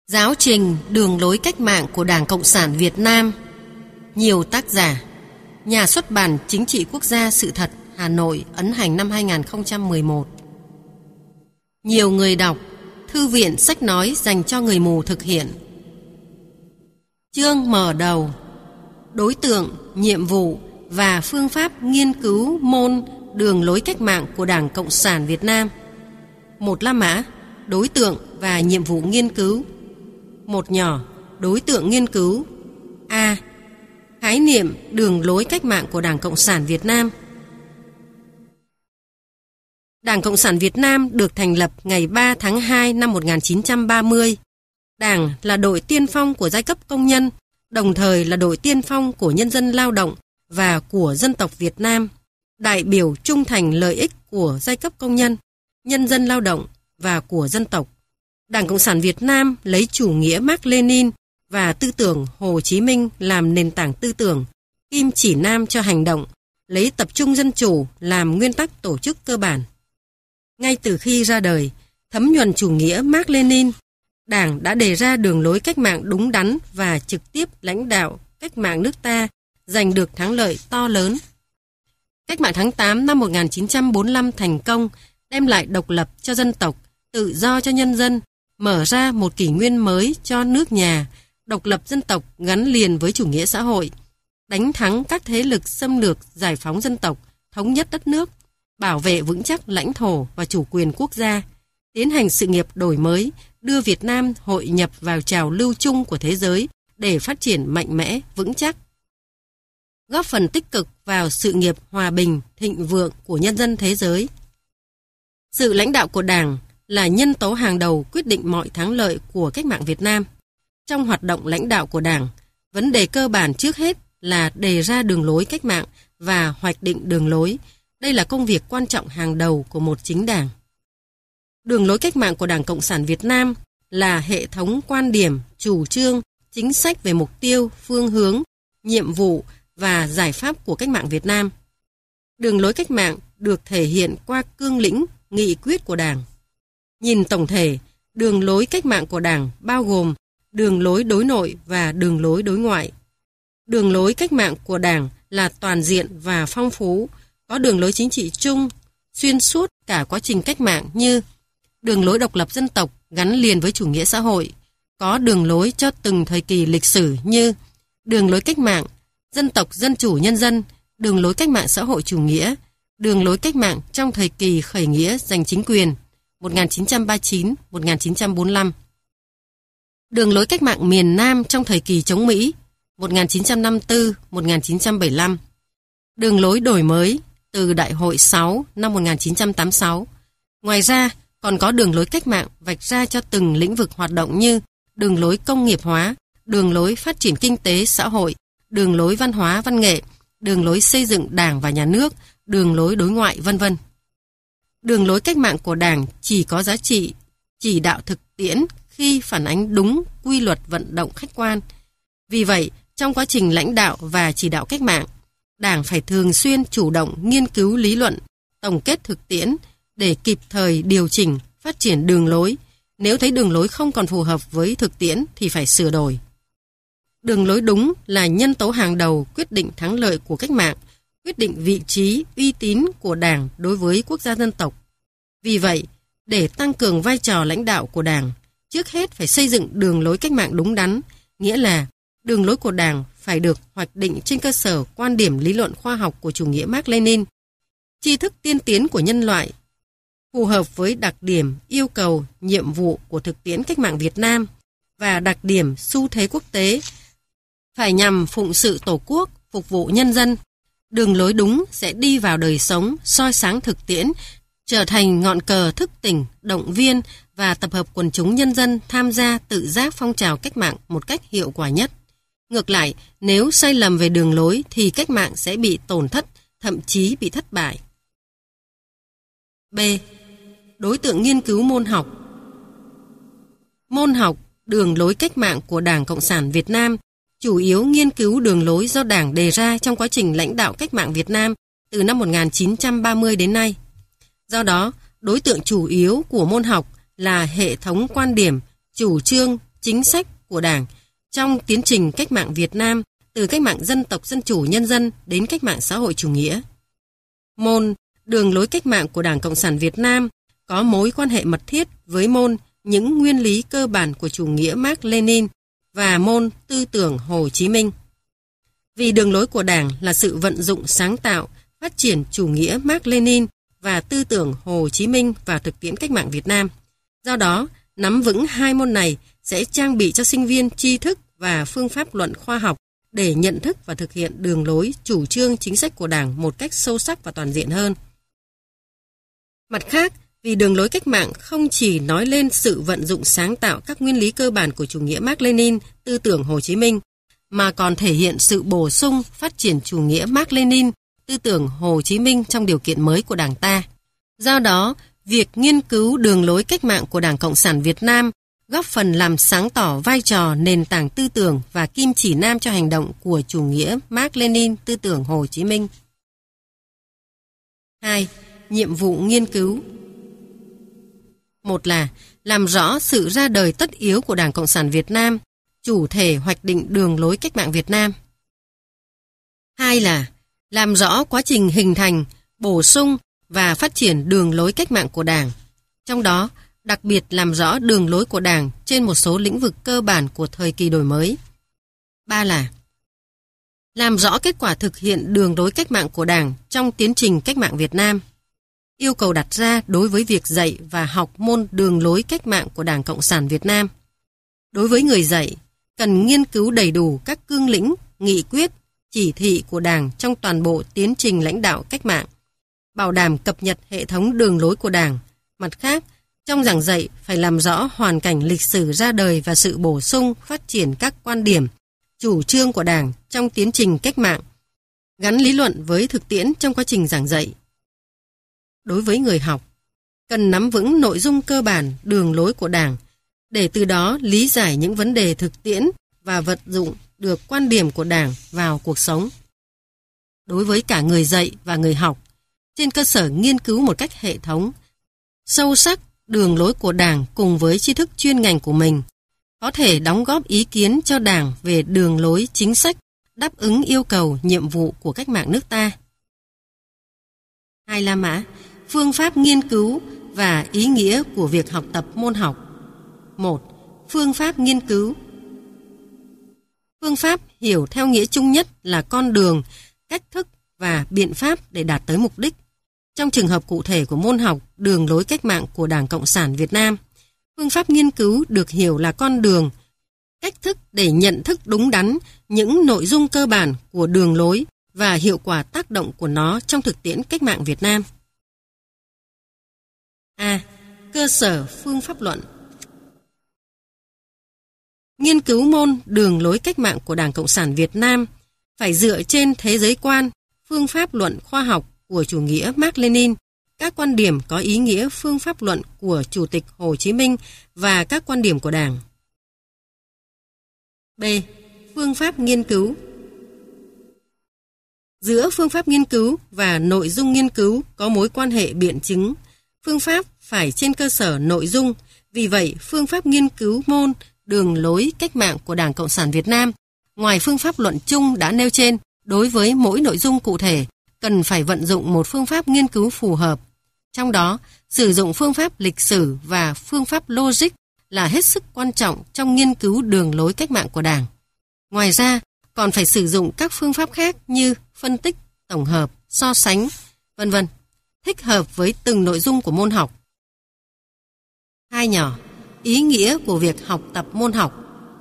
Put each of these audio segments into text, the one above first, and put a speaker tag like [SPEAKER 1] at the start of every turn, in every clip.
[SPEAKER 1] Giáo trình đường lối cách mạng của Đảng Cộng sản Việt Nam. Nhiều tác giả. Nhà xuất bản Chính trị Quốc gia Sự thật, Hà Nội, ấn hành năm 2011. Nhiều người đọc. Thư viện sách nói dành cho người mù thực hiện. Chương mở đầu. Đối tượng, nhiệm vụ và phương pháp nghiên cứu môn đường lối cách mạng của Đảng Cộng sản Việt Nam. Một la mã, đối tượng và nhiệm vụ nghiên cứu. Một nhỏ, đối tượng nghiên cứu. A. Khái niệm đường lối cách mạng của Đảng Cộng sản Việt Nam. Đảng Cộng sản Việt Nam được thành lập ngày 3 tháng 2 năm 1930. Đảng là đội tiên phong của giai cấp công nhân, đồng thời là đội tiên phong của nhân dân lao động và của dân tộc Việt Nam, đại biểu trung thành lợi ích của giai cấp công nhân, nhân dân lao động và của dân tộc. Đảng Cộng sản Việt Nam lấy chủ nghĩa Mác Lênin và tư tưởng Hồ Chí Minh làm nền tảng tư tưởng, kim chỉ nam cho hành động, lấy tập trung dân chủ làm nguyên tắc tổ chức cơ bản. Ngay từ khi ra đời, thấm nhuần chủ nghĩa Mác Lênin, Đảng đã đề ra đường lối cách mạng đúng đắn và trực tiếp lãnh đạo cách mạng nước ta giành được thắng lợi to lớn. Cách mạng tháng 8 năm 1945 thành công, đem lại độc lập cho dân tộc, tự do cho nhân dân, mở ra một kỷ nguyên mới cho nước nhà, độc lập dân tộc gắn liền với chủ nghĩa xã hội, đánh thắng các thế lực xâm lược, giải phóng dân tộc, thống nhất đất nước, bảo vệ vững chắc lãnh thổ và chủ quyền quốc gia, tiến hành sự nghiệp đổi mới, đưa Việt Nam hội nhập vào trào lưu chung của thế giới để phát triển mạnh mẽ, vững chắc. Góp phần tích cực vào sự nghiệp hòa bình, thịnh vượng của nhân dân thế giới. Sự lãnh đạo của Đảng là nhân tố hàng đầu quyết định mọi thắng lợi của cách mạng Việt Nam. Trong hoạt động lãnh đạo của Đảng, vấn đề cơ bản trước hết là đề ra đường lối cách mạng và hoạch định đường lối. Đây là công việc quan trọng hàng đầu của một chính đảng. Đường lối cách mạng của Đảng Cộng sản Việt Nam là hệ thống quan điểm, chủ trương, chính sách về mục tiêu, phương hướng, nhiệm vụ và giải pháp của cách mạng Việt Nam. Đường lối cách mạng được thể hiện qua cương lĩnh, nghị quyết của Đảng. Nhìn tổng thể, đường lối cách mạng của Đảng bao gồm đường lối đối nội và đường lối đối ngoại. Đường lối cách mạng của Đảng là toàn diện và phong phú, có đường lối chính trị chung, xuyên suốt cả quá trình cách mạng như đường lối độc lập dân tộc gắn liền với chủ nghĩa xã hội, có đường lối cho từng thời kỳ lịch sử như đường lối cách mạng, dân tộc dân chủ nhân dân, đường lối cách mạng xã hội chủ nghĩa, đường lối cách mạng trong thời kỳ khởi nghĩa giành chính quyền 1939-1945, đường lối cách mạng miền Nam trong thời kỳ chống Mỹ 1954-1975, đường lối đổi mới từ Đại hội 6 năm 1986. Ngoài ra, còn có đường lối cách mạng vạch ra cho từng lĩnh vực hoạt động như đường lối công nghiệp hóa, đường lối phát triển kinh tế xã hội, đường lối văn hóa văn nghệ, đường lối xây dựng Đảng và Nhà nước, đường lối đối ngoại, vân vân. Đường lối cách mạng của Đảng chỉ có giá trị chỉ đạo thực tiễn khi phản ánh đúng quy luật vận động khách quan. Vì vậy, trong quá trình lãnh đạo và chỉ đạo cách mạng, Đảng phải thường xuyên chủ động nghiên cứu lý luận, tổng kết thực tiễn để kịp thời điều chỉnh, phát triển đường lối. Nếu thấy đường lối không còn phù hợp với thực tiễn thì phải sửa đổi. Đường lối đúng là nhân tố hàng đầu quyết định thắng lợi của cách mạng, quyết định vị trí, uy tín của Đảng đối với quốc gia dân tộc. Vì vậy, để tăng cường vai trò lãnh đạo của Đảng, trước hết phải xây dựng đường lối cách mạng đúng đắn, nghĩa là đường lối của Đảng phải được hoạch định trên cơ sở quan điểm lý luận khoa học của chủ nghĩa Mác Lênin, tri thức tiên tiến của nhân loại, phù hợp với đặc điểm, yêu cầu, nhiệm vụ của thực tiễn cách mạng Việt Nam và đặc điểm xu thế quốc tế, phải nhằm phụng sự Tổ quốc, phục vụ nhân dân. Đường lối đúng sẽ đi vào đời sống, soi sáng thực tiễn, trở thành ngọn cờ thức tỉnh, động viên và tập hợp quần chúng nhân dân tham gia tự giác phong trào cách mạng một cách hiệu quả nhất. Ngược lại, nếu sai lầm về đường lối thì cách mạng sẽ bị tổn thất, thậm chí bị thất bại. B. Đối tượng nghiên cứu môn học. Môn học đường lối cách mạng của Đảng Cộng sản Việt Nam chủ yếu nghiên cứu đường lối do Đảng đề ra trong quá trình lãnh đạo cách mạng Việt Nam từ năm 1930 đến nay. Do đó, đối tượng chủ yếu của môn học là hệ thống quan điểm, chủ trương, chính sách của Đảng trong tiến trình cách mạng Việt Nam từ cách mạng dân tộc dân chủ nhân dân đến cách mạng xã hội chủ nghĩa. Môn đường lối cách mạng của Đảng Cộng sản Việt Nam có mối quan hệ mật thiết với môn những nguyên lý cơ bản của chủ nghĩa Mác Lênin và môn tư tưởng Hồ Chí Minh. Vì đường lối của Đảng là sự vận dụng sáng tạo, phát triển chủ nghĩa Mác Lênin và tư tưởng Hồ Chí Minh vào thực tiễn cách mạng Việt Nam. Do đó, nắm vững hai môn này sẽ trang bị cho sinh viên tri thức và phương pháp luận khoa học để nhận thức và thực hiện đường lối, chủ trương, chính sách của Đảng một cách sâu sắc và toàn diện hơn. Mặt khác, vì đường lối cách mạng không chỉ nói lên sự vận dụng sáng tạo các nguyên lý cơ bản của chủ nghĩa Mác Lênin, tư tưởng Hồ Chí Minh, mà còn thể hiện sự bổ sung, phát triển chủ nghĩa Mác Lênin, tư tưởng Hồ Chí Minh trong điều kiện mới của Đảng ta. Do đó, việc nghiên cứu đường lối cách mạng của Đảng Cộng sản Việt Nam góp phần làm sáng tỏ vai trò nền tảng tư tưởng và kim chỉ nam cho hành động của chủ nghĩa Mác Lênin, tư tưởng Hồ Chí Minh. 2. Nhiệm vụ nghiên cứu. Một là làm rõ sự ra đời tất yếu của Đảng Cộng sản Việt Nam, chủ thể hoạch định đường lối cách mạng Việt Nam. 2 là làm rõ quá trình hình thành, bổ sung và phát triển đường lối cách mạng của Đảng, trong đó đặc biệt làm rõ đường lối của Đảng trên một số lĩnh vực cơ bản của thời kỳ đổi mới. 3 là làm rõ kết quả thực hiện đường lối cách mạng của Đảng trong tiến trình cách mạng Việt Nam. Yêu cầu đặt ra đối với việc dạy và học môn đường lối cách mạng của Đảng Cộng sản Việt Nam. Đối với người dạy, cần nghiên cứu đầy đủ các cương lĩnh, nghị quyết, chỉ thị của Đảng trong toàn bộ tiến trình lãnh đạo cách mạng, bảo đảm cập nhật hệ thống đường lối của Đảng. Mặt khác, trong giảng dạy phải làm rõ hoàn cảnh lịch sử ra đời và sự bổ sung, phát triển các quan điểm, chủ trương của Đảng trong tiến trình cách mạng, gắn lý luận với thực tiễn trong quá trình giảng dạy. Đối với người học, cần nắm vững nội dung cơ bản đường lối của Đảng để từ đó lý giải những vấn đề thực tiễn và vận dụng được quan điểm của Đảng vào cuộc sống. Đối với cả người dạy và người học, trên cơ sở nghiên cứu một cách hệ thống, sâu sắc đường lối của Đảng cùng với tri thức chuyên ngành của mình, có thể đóng góp ý kiến cho Đảng về đường lối chính sách đáp ứng yêu cầu nhiệm vụ của cách mạng nước ta. 2 La Mã, phương pháp nghiên cứu và ý nghĩa của việc học tập môn học. 1. Phương pháp nghiên cứu. Phương pháp hiểu theo nghĩa chung nhất là con đường, cách thức và biện pháp để đạt tới mục đích. Trong trường hợp cụ thể của môn học đường lối cách mạng của Đảng Cộng sản Việt Nam, phương pháp nghiên cứu được hiểu là con đường, cách thức để nhận thức đúng đắn những nội dung cơ bản của đường lối và hiệu quả tác động của nó trong thực tiễn cách mạng Việt Nam. A. Cơ sở phương pháp luận. Nghiên cứu môn đường lối cách mạng của Đảng Cộng sản Việt Nam phải dựa trên thế giới quan, phương pháp luận khoa học của chủ nghĩa Mác Lênin, các quan điểm có ý nghĩa phương pháp luận của Chủ tịch Hồ Chí Minh và các quan điểm của Đảng. B. Phương pháp nghiên cứu. Giữa phương pháp nghiên cứu và nội dung nghiên cứu có mối quan hệ biện chứng. Phương pháp phải trên cơ sở nội dung, vì vậy phương pháp nghiên cứu môn đường lối cách mạng của Đảng Cộng sản Việt Nam, ngoài phương pháp luận chung đã nêu trên, đối với mỗi nội dung cụ thể, cần phải vận dụng một phương pháp nghiên cứu phù hợp. Trong đó, sử dụng phương pháp lịch sử và phương pháp logic là hết sức quan trọng trong nghiên cứu đường lối cách mạng của Đảng. Ngoài ra, còn phải sử dụng các phương pháp khác như phân tích, tổng hợp, so sánh, v.v. thích hợp với từng nội dung của môn học. 2 nhỏ, ý nghĩa của việc học tập môn học.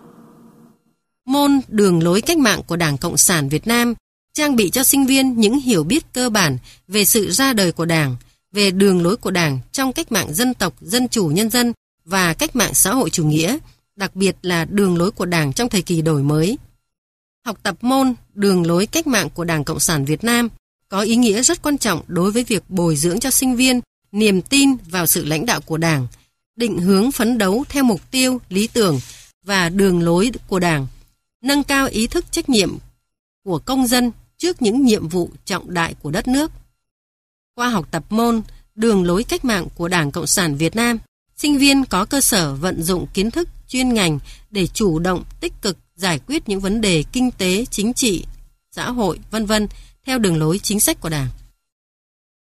[SPEAKER 1] Môn đường lối cách mạng của Đảng Cộng sản Việt Nam trang bị cho sinh viên những hiểu biết cơ bản về sự ra đời của Đảng, về đường lối của Đảng trong cách mạng dân tộc, dân chủ nhân dân và cách mạng xã hội chủ nghĩa, đặc biệt là đường lối của Đảng trong thời kỳ đổi mới. Học tập môn đường lối cách mạng của Đảng Cộng sản Việt Nam có ý nghĩa rất quan trọng đối với việc bồi dưỡng cho sinh viên niềm tin vào sự lãnh đạo của Đảng, định hướng phấn đấu theo mục tiêu, lý tưởng và đường lối của Đảng, nâng cao ý thức trách nhiệm của công dân trước những nhiệm vụ trọng đại của đất nước. Qua học tập môn đường lối cách mạng của Đảng Cộng sản Việt Nam, sinh viên có cơ sở vận dụng kiến thức chuyên ngành để chủ động, tích cực giải quyết những vấn đề kinh tế, chính trị, xã hội, v.v. theo đường lối chính sách của Đảng.